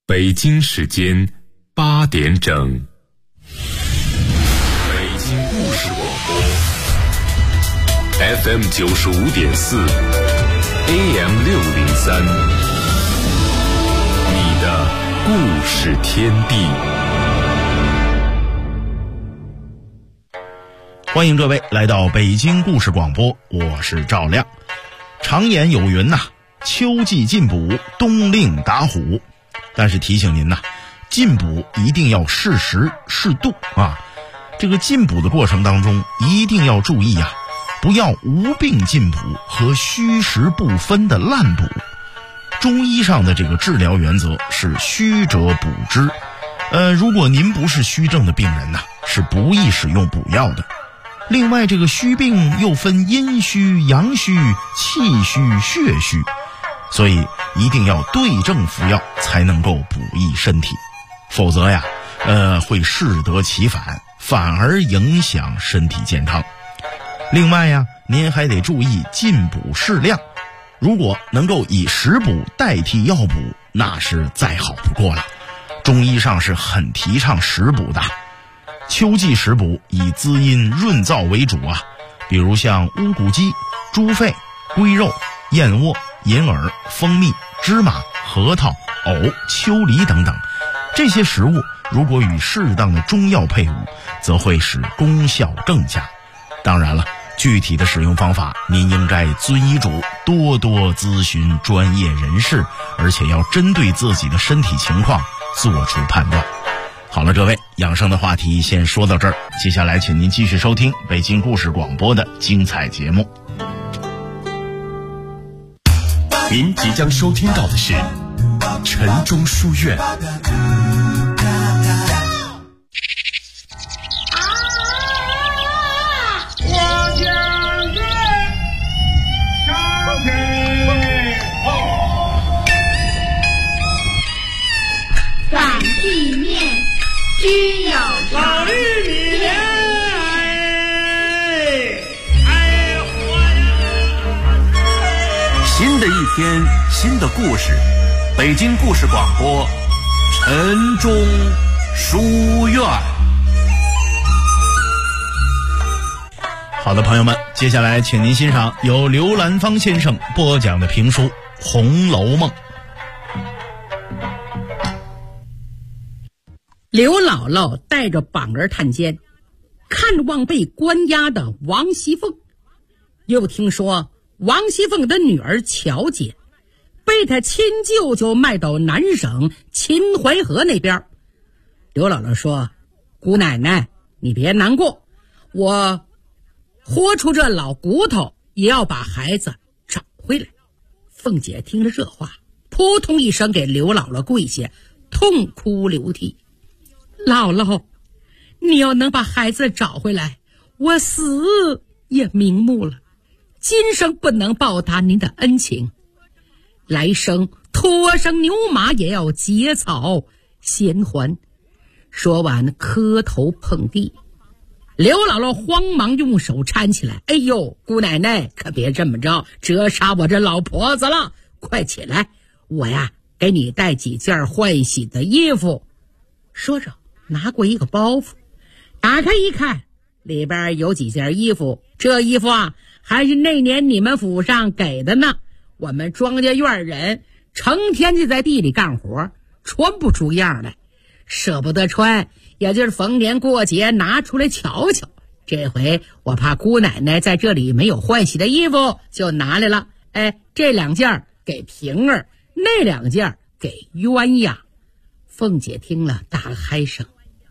北京时间8点整。北京故事广播 FM 95.4 AM 603，你的故事天地。 欢迎各位来到北京故事广播，我是赵亮。常言有云呐，秋季进补，冬令打虎。但是提醒您呐，进补一定要适时适度啊。这个进补的过程当中一定要注意啊，不要无病进补和虚实不分的滥补。中医上的这个治疗原则是虚者补之。如果您不是虚症的病人呐，是不宜使用补药的。另外，这个虚病又分阴虚、阳虚、气虚、血虚，所以一定要对症服药才能够补益身体，否则呀，会适得其反，反而影响身体健康。另外呀，您还得注意进补适量，如果能够以食补代替药补，那是再好不过了。中医上是很提倡食补的。秋季食补以滋阴润燥为主啊，比如像乌骨鸡、猪肺、龟肉、燕窝、银耳、蜂蜜、芝麻、核桃、藕、秋梨等等，这些食物如果与适当的中药配伍，则会使功效更佳。当然了，具体的使用方法您应该遵医嘱，多多咨询专业人士，而且要针对自己的身体情况做出判断。好了，各位，养生的话题先说到这儿，接下来请您继续收听北京故事广播的精彩节目。 您即将收听到的是晨钟书院。 反地面居有老玉米莲， 新的一天，新的故事，北京故事广播，晨钟书院。 好的，朋友们，接下来请您欣赏由刘兰芳先生播讲的评书《红楼梦》。 刘姥姥带着绑儿探监，看望被关押的王熙凤，又听说王熙凤的女儿乔姐被她亲舅舅卖到南省秦淮河那边。刘姥姥说：姑奶奶，你别难过，我豁出这老骨头也要把孩子找回来。凤姐听了这话，扑通一声给刘姥姥跪下，痛哭流涕。姥姥，你要能把孩子找回来，我死也瞑目了。今生不能报答您的恩情，来生拖上牛马也要结草衔还。说完磕头碰地。刘姥姥慌忙用手搀起来，哎呦，姑奶奶可别这么着，折杀我这老婆子了，快起来，我呀给你带几件换洗的衣服。说着拿过一个包袱，打开一看，里边有几件衣服，这衣服啊还是那年你们府上给的呢。我们庄稼院人成天就在地里干活，穿不出样来，舍不得穿，也就是逢年过节拿出来瞧瞧。这回我怕姑奶奶在这里没有换洗的衣服，就拿来了。这2件给平儿，那2件给鸳鸯。凤姐听了大嗨声，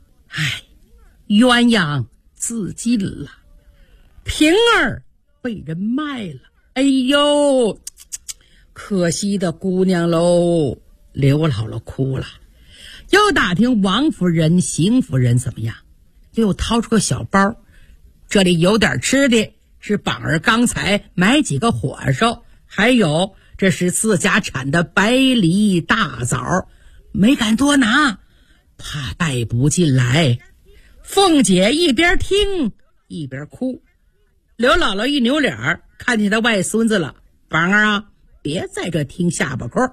鸳鸯自尽了，平儿被人卖了，哎呦，可惜的姑娘喽。刘姥姥哭了，又打听王夫人、邢夫人怎么样，又掏出个小包，这里有点吃的，是绑儿刚才买几个火烧，还有这是自家产的白梨大枣，没敢多拿，怕带不进来。凤姐一边听一边哭。刘姥姥一扭脸，看见她外孙子了，绑儿啊，别在这听下巴扣，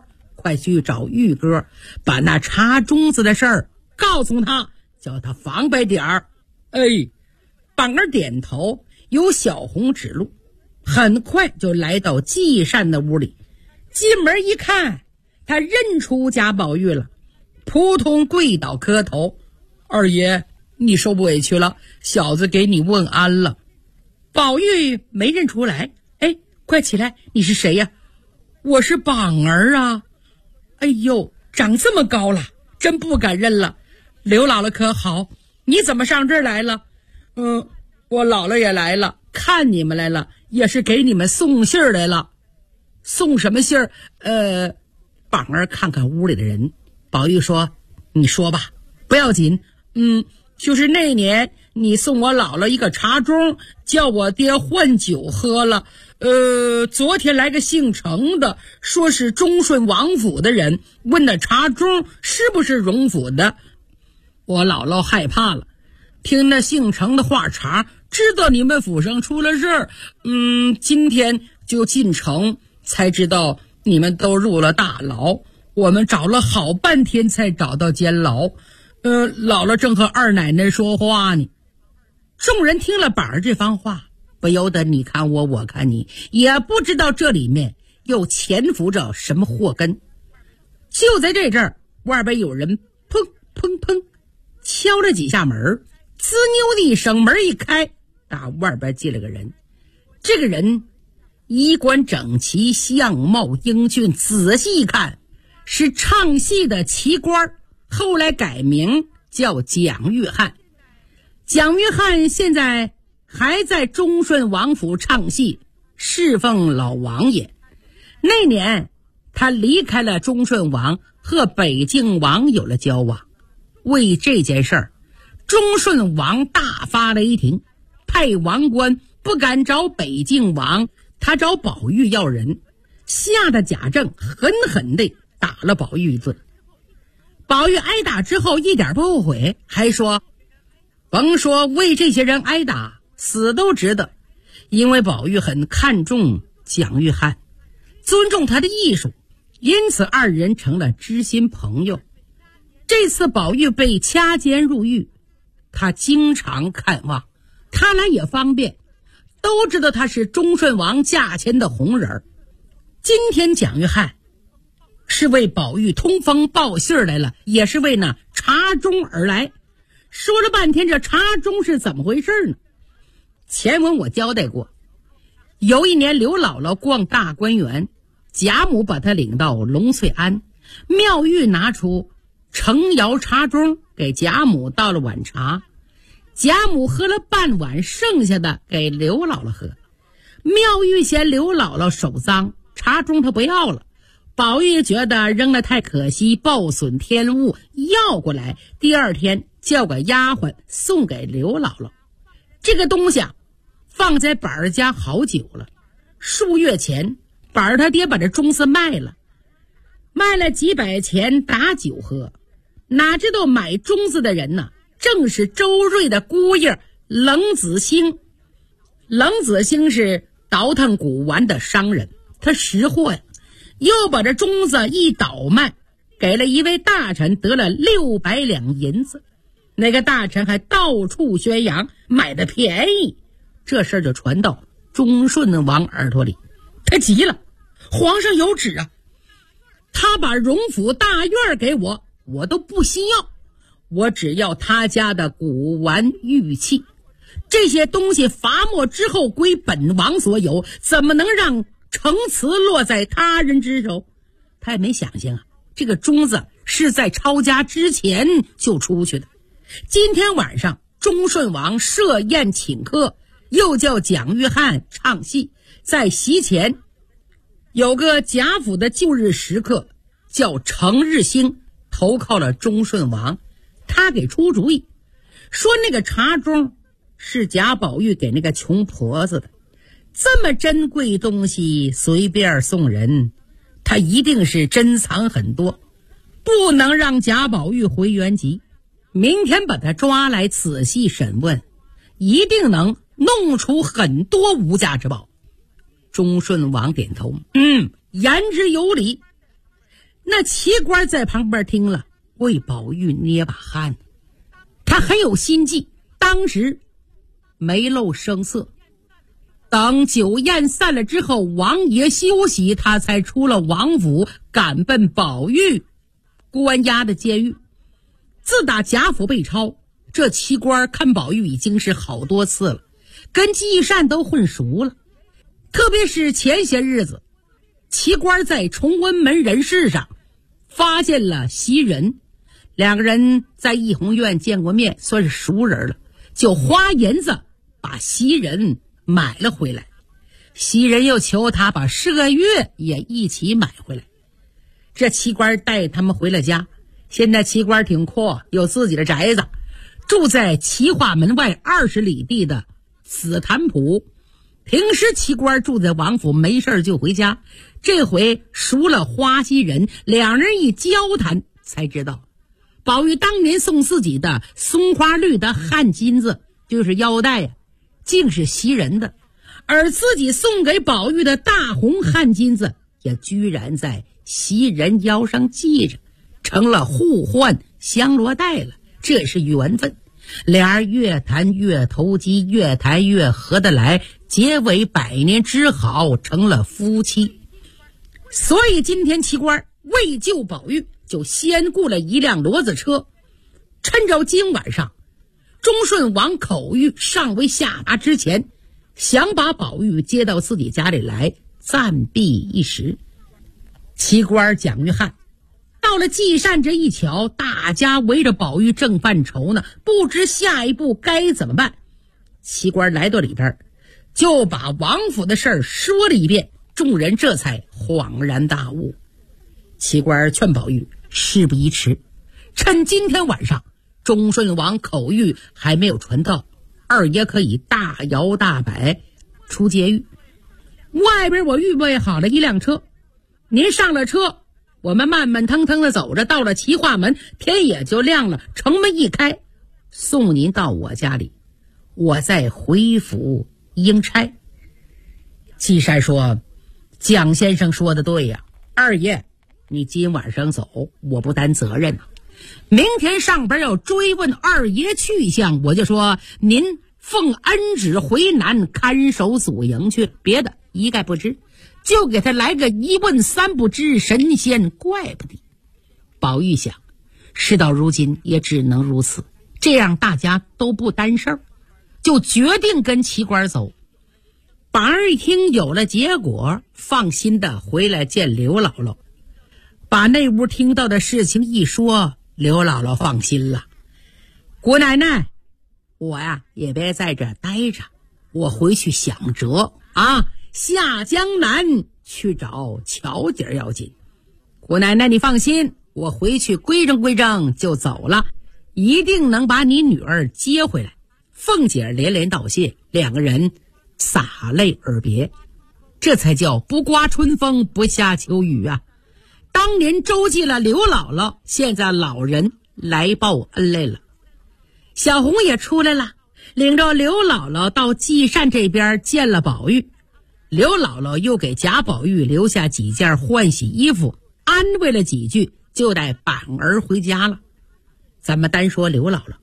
快去找玉哥，把那茶盅子的事儿告诉他，叫他防备点儿。榜儿点头，由小红指路，很快就来到季善的屋里。进门一看，他认出贾宝玉了，扑通跪倒磕头：“二爷，你受不委屈了，小子给你问安了。”宝玉没认出来。快起来，你是谁呀？我是榜儿啊。哎呦，长这么高了，真不敢认了。刘姥姥可好？你怎么上这儿来了？我姥姥也来了，看你们来了，也是给你们送信儿来了。送什么信儿？榜儿看看屋里的人。宝玉说：“你说吧，不要紧。就是那年你送我姥姥一个茶盅，叫我爹换酒喝了。昨天来个姓程的，说是忠顺王府的人，问那茶盅是不是荣府的。我姥姥害怕了，听那姓程的话茬，知道你们府上出了事儿。今天就进城，才知道你们都入了大牢。我们找了好半天才找到监牢。姥姥正和二奶奶说话呢。”众人听了板儿这番话，不由得你看我，我看你，也不知道这里面又潜伏着什么祸根。就在这阵儿，外边有人砰砰砰敲了几下门，滋溜的一声，门一开，打外边进了个人。这个人衣冠整齐，相貌英俊，仔细一看是唱戏的旗官，后来改名叫蒋玉菡。蒋玉菡现在还在忠顺王府唱戏，侍奉老王爷。那年他离开了忠顺王，和北静王有了交往。为这件事儿，忠顺王大发雷霆，派王官不敢找北静王，他找宝玉要人，吓得贾政狠狠地打了宝玉一顿。宝玉挨打之后一点不后悔，还说甭说为这些人挨打，死都值得。因为宝玉很看重蒋玉菡，尊重他的艺术，因此二人成了知心朋友。这次宝玉被掐监入狱，他经常看望，他来也方便，都知道他是忠顺王驾前的红人。今天蒋玉菡是为宝玉通风报信来了，也是为那茶盅而来。说了半天，这茶盅是怎么回事呢？前文我交代过，有一年刘姥姥逛大观园，贾母把她领到龙翠庵，妙玉拿出程窑茶盅给贾母倒了碗茶，贾母喝了半碗，剩下的给刘姥姥喝。妙玉嫌刘姥姥手脏，茶盅她不要了。宝玉觉得扔了太可惜，暴损天物，要过来，第二天叫个丫鬟送给刘姥姥。这个东西放在板儿家好久了，数月前板儿他爹把这盅子卖了几百钱打酒喝。哪知道买盅子的人呢，正是周瑞的姑爷冷子兴。冷子兴是倒腾古玩的商人，他识货呀，又把这盅子一倒卖，给了一位大臣，得了600两银子。那个大臣还到处宣扬买的便宜，这事儿就传到忠顺王耳朵里。他急了，皇上有旨啊，他把荣府大院给我，我都不惜要，我只要他家的古玩玉器，这些东西伐没之后归本王所有，怎么能让城池落在他人之手？他也没想象这个盅子是在抄家之前就出去的。今天晚上忠顺王设宴请客，又叫蒋玉菡唱戏，在席前有个贾府的旧日食客叫程日兴，投靠了忠顺王。他给出主意，说那个茶盅是贾宝玉给那个穷婆子的，这么珍贵东西随便送人，他一定是珍藏很多，不能让贾宝玉回原籍。明天把他抓来仔细审问，一定能弄出很多无价之宝。忠顺王点头，言之有理。 那齐官在旁边听了，为宝玉捏把汗，他很有心计，当时没露声色。等酒宴散了之后，王爷休息，他才出了王府，赶奔宝玉关押的监狱。自打贾府被抄，这齐官看宝玉已经是好多次了，跟季善都混熟了。特别是前些日子，齐官在崇文门人事上发现了袭人，两个人在怡红院见过面，算是熟人了，就花银子把袭人买了回来。袭人又求他把麝月也一起买回来。这齐官带他们回了家，现在齐官挺阔，有自己的宅子，住在齐化门外20里地的紫檀铺。平时齐官住在王府，没事就回家。这回熟了花袭人，两人一交谈才知道，宝玉当年送自己的松花绿的汗巾子，就是腰带呀，竟是袭人的，而自己送给宝玉的大红汗巾子也居然在袭人腰上系着，成了互换香罗带了。这是缘分，俩人越谈越投机，越谈越合得来，结为百年之好，成了夫妻。所以今天齐官为救宝玉，就先雇了一辆骡子车，趁着今晚上忠顺王口谕尚未下达之前，想把宝玉接到自己家里来暂避一时。齐官蒋玉菡到了季善这一瞧，大家围着宝玉正犯愁呢，不知下一步该怎么办。齐官来到里边，就把王府的事儿说了一遍，众人这才恍然大悟。齐官劝宝玉事不宜迟，趁今天晚上忠顺王口谕还没有传到，二爷可以大摇大摆出监狱。外边我预备好了一辆车，您上了车，我们慢慢腾腾的走着，到了齐化门，天也就亮了，城门一开，送您到我家里，我再回府应差。季善说，蒋先生说的对呀，二爷你今晚上走，我不担责任啊。明天上边要追问二爷去向，我就说您奉恩旨回南看守祖营去，别的一概不知，就给他来个一问三不知，神仙怪不得。宝玉想，事到如今也只能如此，这样大家都不担事儿，就决定跟齐官走。宝儿一听有了结果，放心的回来见刘姥姥，把那屋听到的事情一说，刘姥姥放心了。姑奶奶，我呀也别在这待着，我回去想辙啊，下江南去找巧姐要紧。姑奶奶你放心，我回去规正规正就走了，一定能把你女儿接回来。凤姐连连道谢，两个人洒泪而别，这才叫不刮春风不下秋雨啊。当年周济了刘姥姥，现在老人来报恩来了。小红也出来了，领着刘姥姥到季善这边见了宝玉。刘姥姥又给贾宝玉留下几件换洗衣服，安慰了几句，就带板儿回家了。咱们单说刘姥姥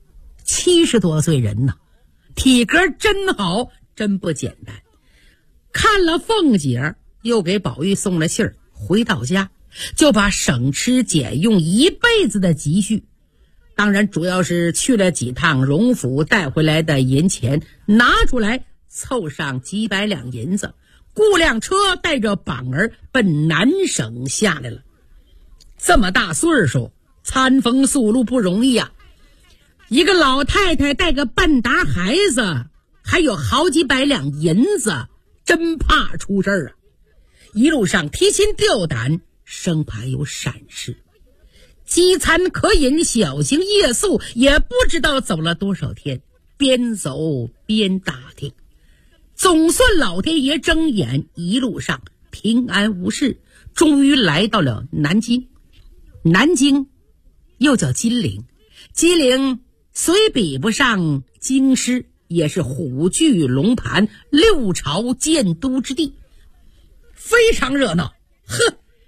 70多岁人呢，体格真好，真不简单。看了凤姐，又给宝玉送了信儿，回到家就把省吃俭用一辈子的积蓄，当然主要是去了几趟荣府带回来的银钱拿出来，凑上几百两银子，雇辆车带着板儿奔南省下来了。这么大岁数，餐风宿露不容易啊，一个老太太带个半打孩子，还有好几百两银子，真怕出事儿啊。一路上提心吊胆，生怕有闪失，饥餐渴饮，小行夜宿，也不知道走了多少天，边走边打听。总算老天爷睁眼，一路上平安无事，终于来到了南京。南京又叫金陵，金陵虽比不上京师，也是虎踞龙盘，六朝建都之地，非常热闹。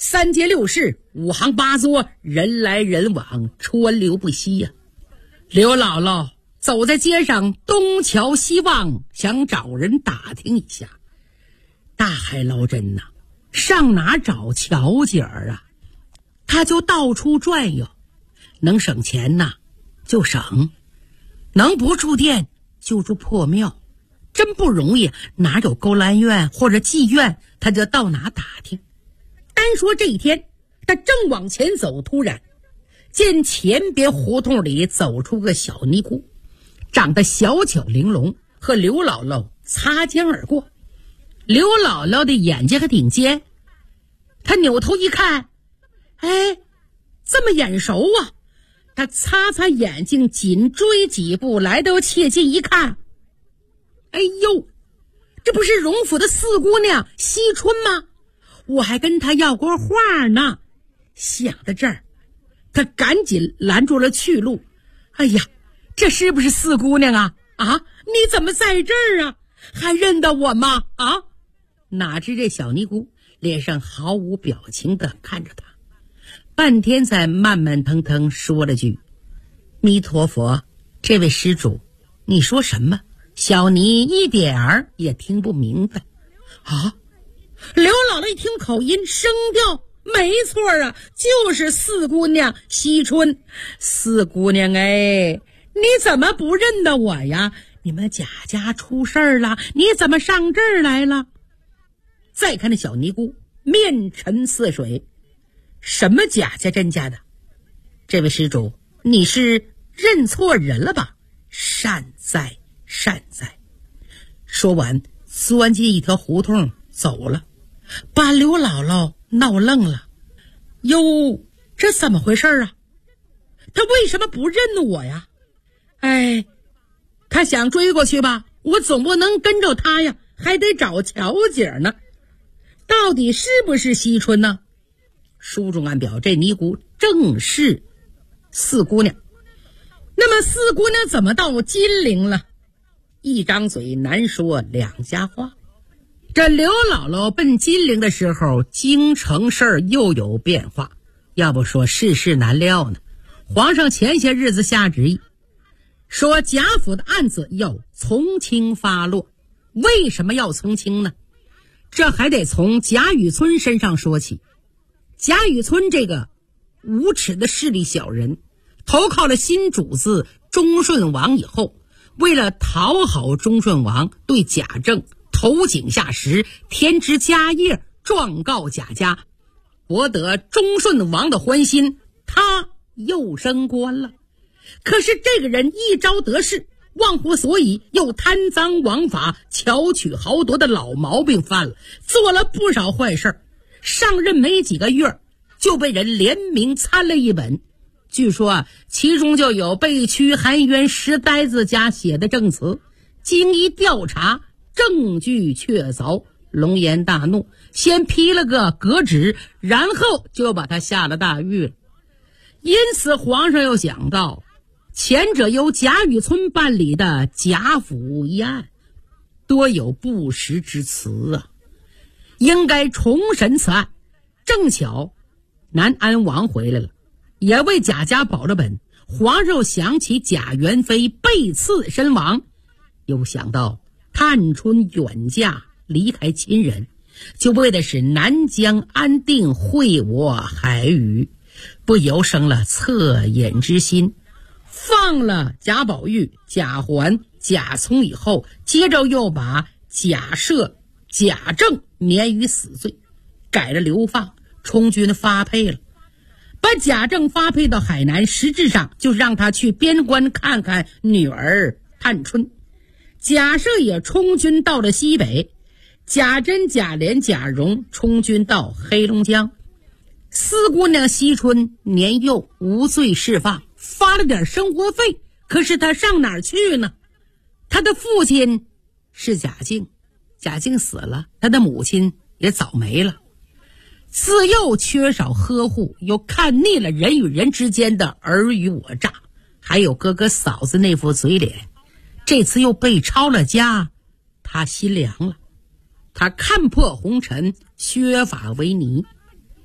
三街六市五行八作，人来人往，川流不息呀。刘姥姥走在街上，东瞧西望，想找人打听一下。大海捞针呐，上哪找巧姐儿啊？他就到处转悠，能省钱呐就省，能不住店就住破庙，真不容易。哪有勾栏院或者妓院，他就到哪打听。单说这一天，他正往前走，突然见前边胡同里走出个小尼姑，长得小巧玲珑，和刘姥姥擦肩而过。刘姥姥的眼睛还挺尖，他扭头一看，哎，这么眼熟啊！他擦擦眼睛，紧追几步，来到切近一看，哎呦，这不是荣府的四姑娘惜春吗？我还跟她要过话呢。想到这儿，他赶紧拦住了去路。哎呀，这是不是四姑娘啊？啊，你怎么在这儿啊？还认得我吗？啊！哪知这小尼姑脸上毫无表情地看着他，半天才慢慢腾腾说了句：弥陀佛，这位施主，你说什么？小尼一点儿也听不明白。啊！刘姥姥一听口音声调，没错啊，就是四姑娘惜春。四姑娘哎，你怎么不认得我呀？你们贾家出事儿了，你怎么上这儿来了？再看那小尼姑面沉似水，什么贾家甄家的？这位施主，你是认错人了吧？善哉善哉。说完钻进一条胡同走了，把刘姥姥闹愣了。哟，这怎么回事啊？他为什么不认我呀？哎，他想追过去吧，我总不能跟着他呀，还得找巧姐呢。到底是不是惜春呢？书中暗表这尼姑正是四姑娘。那么四姑娘怎么到金陵了？一张嘴难说两家话。这刘姥姥奔金陵的时候，京城事儿又有变化，要不说世事难料呢。皇上前些日子下旨意，说贾府的案子要从轻发落。为什么要从轻呢？这还得从贾雨村身上说起。贾雨村这个无耻的势利小人，投靠了新主子忠顺王以后，为了讨好忠顺王，对贾政投井下石，添枝家业，状告贾家，博得忠顺王的欢心，他又升官了。可是这个人一朝得势，忘乎所以，又贪赃枉法，巧取豪夺的老毛病犯了，做了不少坏事。上任没几个月，就被人联名参了一本，据说啊，其中就有被驱含冤石呆子家写的证词。经一调查，证据确凿，龙颜大怒，先批了个革职，然后就把他下了大狱了。因此皇上又想到，前者由贾雨村办理的贾府一案，多有不实之词啊，应该重审此案。正巧南安王回来了，也为贾家保了本。皇上想起贾元妃被刺身亡，又想到探春远嫁离开亲人，就为的使南疆安定，惠我海宇，不由生了恻隐之心，放了贾宝玉、贾环、贾聪以后，接着又把贾赦、贾政免于死罪，改了流放，充军发配了。把贾政发配到海南，实质上就是让他去边关看看女儿探春。贾赦也充军到了西北，贾珍、贾琏、贾蓉充军到黑龙江。四姑娘惜春年幼无罪释放，发了点生活费，可是她上哪儿去呢？她的父亲是贾敬，贾敬死了，她的母亲也早没了。自幼缺少呵护，又看腻了人与人之间的尔虞我诈，还有哥哥嫂子那副嘴脸，这次又被抄了家，他心凉了。他看破红尘，削发为尼。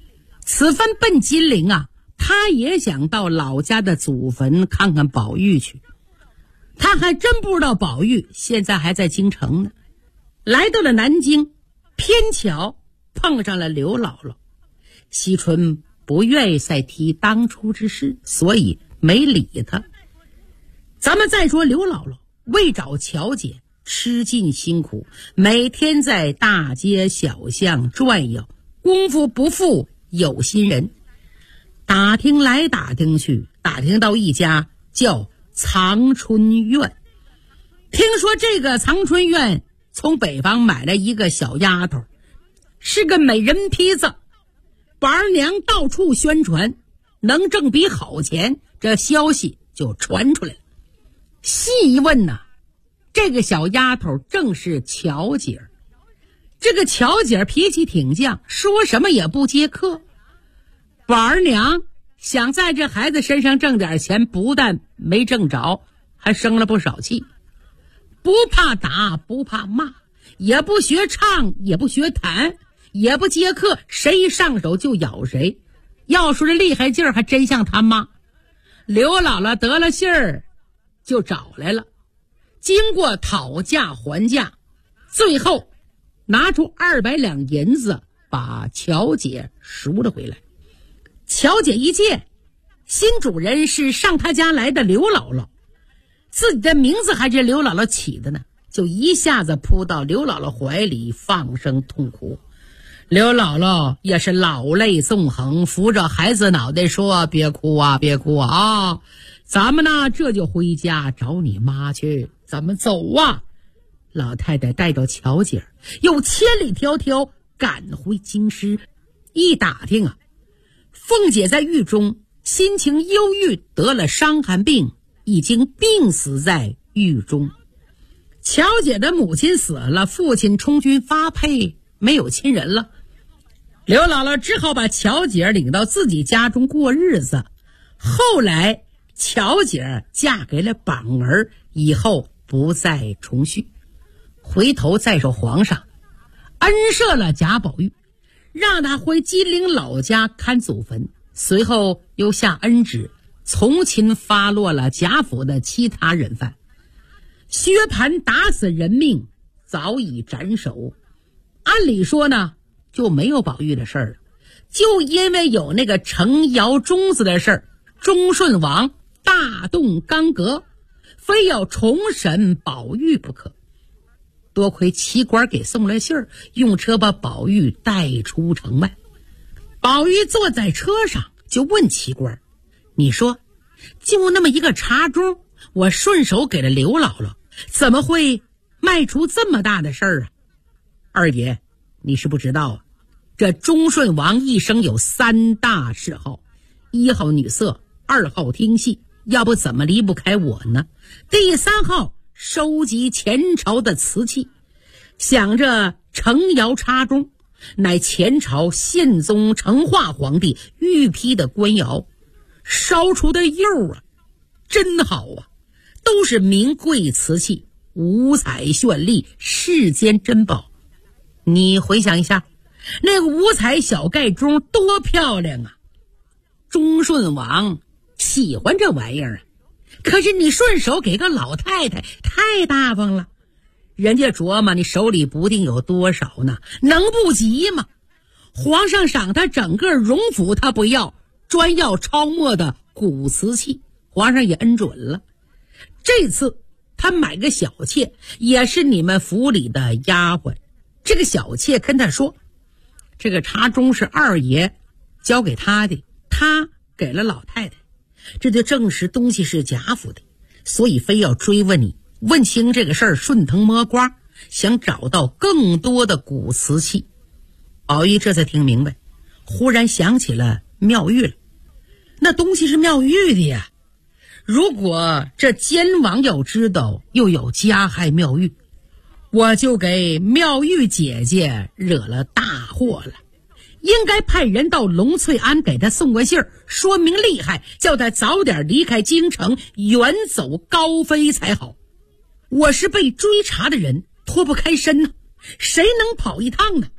此番奔金陵啊，他也想到老家的祖坟看看宝玉去。他还真不知道宝玉现在还在京城呢。来到了南京，偏巧碰上了刘姥姥。惜春不愿意再提当初之事，所以没理他。咱们再说刘姥姥为找乔姐吃尽辛苦，每天在大街小巷转悠，功夫不负有心人。打听来打听去，打听到一家叫藏春院。听说这个藏春院从北方买了一个小丫头，是个美人坯子，宝儿娘到处宣传，能挣笔好钱，这消息就传出来了。细一问呢，这个小丫头正是乔姐儿。这个乔姐儿脾气挺犟，说什么也不接客。宝儿娘想在这孩子身上挣点钱，不但没挣着，还生了不少气。不怕打，不怕骂，也不学唱，也不学弹，也不接客，谁一上手就咬谁。要说这厉害劲儿，还真像他妈。刘姥姥得了信儿就找来了，经过讨价还价，最后拿出200两银子把乔姐赎了回来。乔姐一见新主人是上她家来的刘姥姥，自己的名字还是刘姥姥起的呢，就一下子扑到刘姥姥怀里放声痛哭。刘姥姥也是老泪纵横，扶着孩子脑袋说：别哭啊，别哭啊，咱们呢这就回家找你妈去，咱们走啊。老太太带着乔姐儿又千里迢迢赶回京师。一打听啊，凤姐在狱中心情忧郁，得了伤寒病，已经病死在狱中。乔姐的母亲死了，父亲充军发配，没有亲人了。刘姥姥只好把乔姐领到自己家中过日子。后来乔姐嫁给了榜儿，以后不再重续。回头再说皇上恩赦了贾宝玉，让他回金陵老家看祖坟，随后又下恩旨，从轻发落了贾府的其他人犯。薛蟠打死人命早已斩首，按理说呢就没有宝玉的事儿了，就因为有那个程摇钟子的事儿，忠顺王大动干戈，非要重审宝玉不可。多亏奇官给送了信儿，用车把宝玉带出城外。宝玉坐在车上就问奇官：你说就那么一个茶盅，我顺手给了刘姥姥，怎么会卖出这么大的事儿啊？二爷，你是不知道啊，这忠顺王一生有3大嗜好：1号女色，2号听戏，要不怎么离不开我呢？第3号收集前朝的瓷器。想着程摇插钟乃前朝宪宗成化皇帝御批的官窑，烧出的釉啊真好啊，都是名贵瓷器，五彩绚丽，世间珍宝。你回想一下，那个五彩小盖钟多漂亮啊！忠顺王喜欢这玩意儿啊，可是你顺手给个老太太，太大方了。人家琢磨你手里不定有多少呢，能不急吗？皇上赏他整个荣府他不要，专要抄没的古瓷器，皇上也恩准了。这次他买个小妾，也是你们府里的丫鬟。这个小妾跟他说，这个茶盅是二爷交给他的，他给了老太太，这就证实东西是贾府的，所以非要追问你，问清这个事儿，顺藤摸瓜，想找到更多的古瓷器。宝玉这才听明白，忽然想起了妙玉了。那东西是妙玉的呀，如果这奸王要知道，又有加害妙玉，我就给妙玉姐姐惹了大祸了。应该派人到龙翠庵给他送个信儿，说明厉害，叫他早点离开京城，远走高飞才好。我是被追查的人，脱不开身呢，谁能跑一趟呢？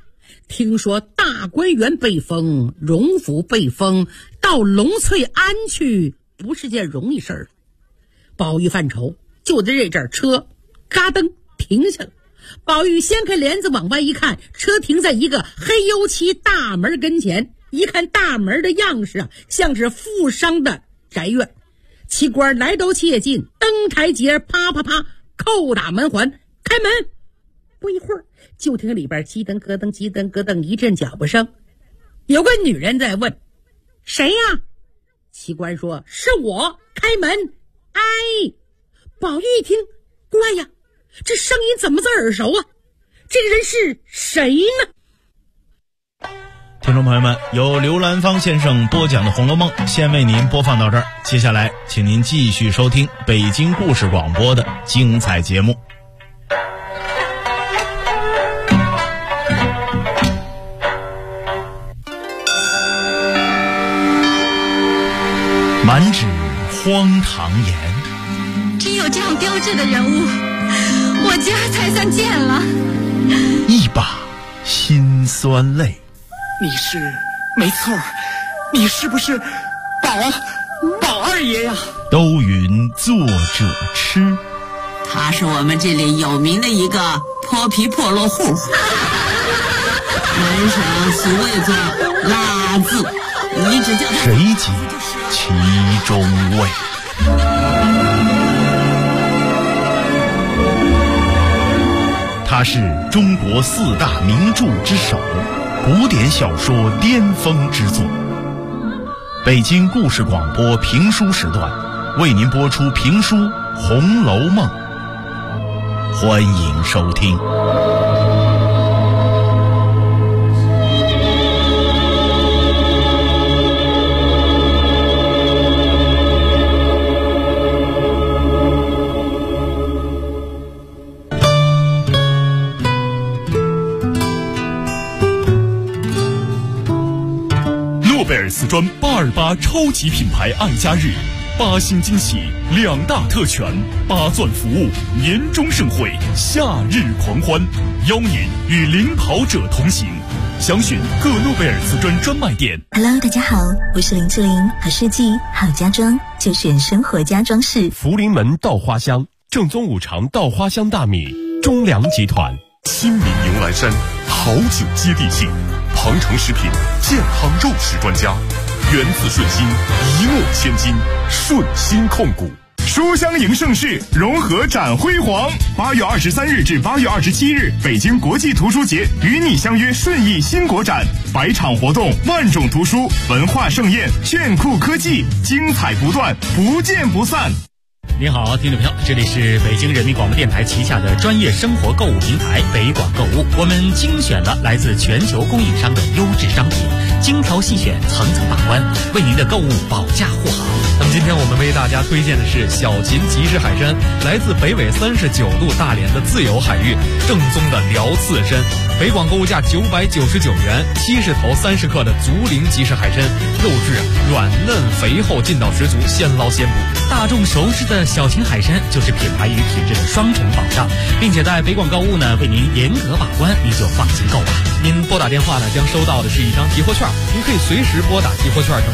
听说大观园被封，荣府被封，到龙翠庵去不是件容易事儿。宝玉犯愁，就在这阵车嘎噔停下了。宝玉掀开帘子往外一看，车停在一个黑油漆大门跟前，一看大门的样式啊，像是富商的宅院。奇官来都切近，登台阶啪啪啪叩打门环，开门。不一会儿，就听里边叽噔咯噔叽噔咯噔一阵脚步声，有个女人在问：谁呀？奇官说：是我，开门。哎，宝玉一听，怪呀，这声音怎么这耳熟啊？这个人是谁呢？ 听众朋友们，由刘兰芳先生播讲的《红楼梦》先为您播放到这儿，接下来请您继续收听北京故事广播的精彩节目。满纸荒唐言， 只有这样标致的人物，我家才算见了。 一把辛酸泪。 你是，没错，你是不是宝二爷呀？ 都云作者痴， 他是我们这里有名的一个泼皮破落户，门上俗谓作拉字，你只叫他谁解其中味？他是中国4大名著之首，古典小说巅峰之作。北京故事广播评书时段为您播出评书《红楼梦》，欢迎收听。 诺贝尔瓷砖828超级品牌爱家日，8星惊喜，2大特权，8钻服务，年终盛会，夏日狂欢，邀您与领跑者同行。详询各诺贝尔瓷砖专卖店。 Hello， 大家好，我是林志玲，好设计好家装就选生活家装饰。 福临门稻花香，正宗5常稻花香大米，中粮集团。新民牛栏山，好酒接地气。庞城食品健康肉食专家，源自顺心，一诺千金，顺心控股。 书香迎盛世，融合展辉煌。8月23日至8月27日，北京国际图书节与你相约顺义新国展，100场活动，万种图书，文化盛宴，炫酷科技，精彩不断，不见不散。 您好，听众朋友，这里是北京人民广播电台旗下的专业生活购物平台北广购物，我们精选了来自全球供应商的优质商品，精挑细选，层层把关，为您的购物保驾护航。 那么今天我们为大家推荐的是小秦集市海参，来自北纬39度大连的自由海域，正宗的辽刺参。北广购物价999元，70头30克的竹林集市海参，肉质软嫩肥厚，劲道十足，现捞现捕。 大众熟知的小秦海参就是品牌与品质的双重保障，并且在北广购物呢为您严格把关，您就放心购吧。 您拨打电话呢将收到的是一张提货券，您可以随时拨打提货券